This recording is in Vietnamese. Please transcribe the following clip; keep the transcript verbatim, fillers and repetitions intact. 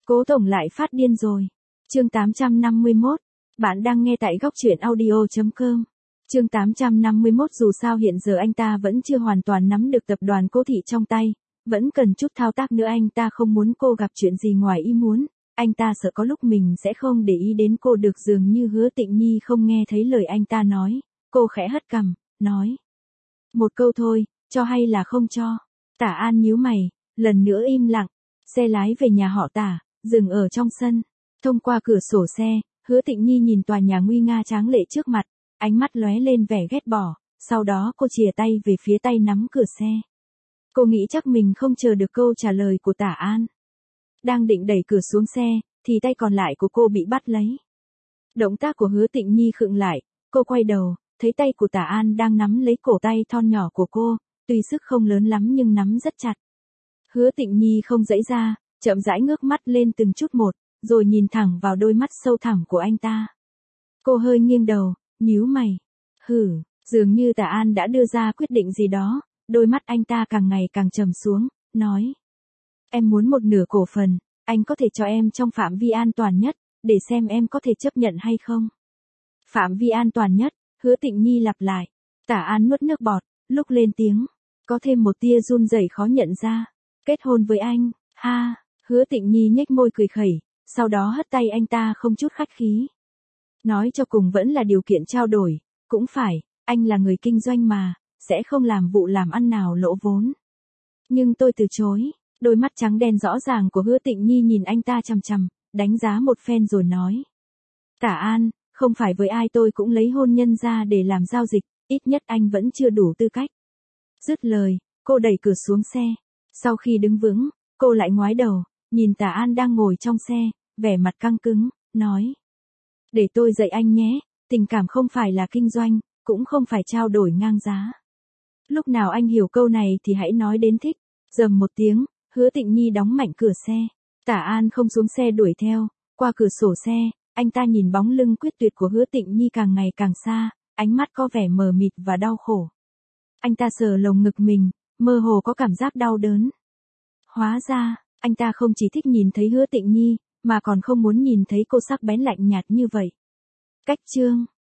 Cố Tổng lại phát điên rồi. Chương tám trăm năm mươi mốt. Bạn đang nghe tại góc truyện audio chấm com. Chương tám trăm năm mươi mốt dù sao hiện giờ anh ta vẫn chưa hoàn toàn nắm được tập đoàn Cố Thị trong tay, vẫn cần chút thao tác nữa. Anh ta không muốn cô gặp chuyện gì ngoài ý muốn, anh ta sợ có lúc mình sẽ không để ý đến cô được. Dường như Hứa Tịnh Nhi không nghe thấy lời anh ta nói, cô khẽ hất cằm, nói. Một câu thôi, cho hay là không cho? Tả An nhíu mày, lần nữa im lặng. Xe lái về nhà họ Tả, dừng ở trong sân. Thông qua cửa sổ xe, Hứa Tịnh Nhi nhìn tòa nhà nguy nga tráng lệ trước mặt, ánh mắt lóe lên vẻ ghét bỏ, sau đó cô chìa tay về phía tay nắm cửa xe. Cô nghĩ chắc mình không chờ được câu trả lời của Tả An. Đang định đẩy cửa xuống xe, thì tay còn lại của cô bị bắt lấy. Động tác của Hứa Tịnh Nhi khựng lại, cô quay đầu, thấy tay của Tả An đang nắm lấy cổ tay thon nhỏ của cô, tuy sức không lớn lắm nhưng nắm rất chặt. Hứa Tịnh Nhi không giãy ra, chậm rãi ngước mắt lên từng chút một, rồi nhìn thẳng vào đôi mắt sâu thẳm của anh ta. Cô hơi nghiêng đầu, nhíu mày. Hử, dường như Tả An đã đưa ra quyết định gì đó, đôi mắt anh ta càng ngày càng trầm xuống, nói. Em muốn một nửa cổ phần, anh có thể cho em trong phạm vi an toàn nhất, để xem em có thể chấp nhận hay không. Phạm vi an toàn nhất, Hứa Tịnh Nhi lặp lại. Tả An nuốt nước bọt, lúc lên tiếng, có thêm một tia run rẩy khó nhận ra. Kết hôn với anh, ha, Hứa Tịnh Nhi nhếch môi cười khẩy, sau đó hất tay anh ta không chút khách khí. Nói cho cùng vẫn là điều kiện trao đổi, cũng phải, anh là người kinh doanh mà, sẽ không làm vụ làm ăn nào lỗ vốn. Nhưng tôi từ chối. Đôi mắt trắng đen rõ ràng của Hứa Tịnh Nhi nhìn anh ta chằm chằm, đánh giá một phen rồi nói. Tả An, không phải với ai tôi cũng lấy hôn nhân ra để làm giao dịch, ít nhất anh vẫn chưa đủ tư cách. Dứt lời, cô đẩy cửa xuống xe. Sau khi đứng vững, cô lại ngoái đầu, nhìn Tả An đang ngồi trong xe, vẻ mặt căng cứng, nói. Để tôi dạy anh nhé, tình cảm không phải là kinh doanh, cũng không phải trao đổi ngang giá. Lúc nào anh hiểu câu này thì hãy nói đến thích. Rầm một tiếng, Hứa Tịnh Nhi đóng mạnh cửa xe. Tả An không xuống xe đuổi theo, qua cửa sổ xe, anh ta nhìn bóng lưng quyết tuyệt của Hứa Tịnh Nhi càng ngày càng xa, ánh mắt có vẻ mờ mịt và đau khổ. Anh ta sờ lồng ngực mình, mơ hồ có cảm giác đau đớn. Hóa ra, anh ta không chỉ thích nhìn thấy Hứa Tịnh Nhi, mà còn không muốn nhìn thấy cô sắc bén lạnh nhạt như vậy. Cách chương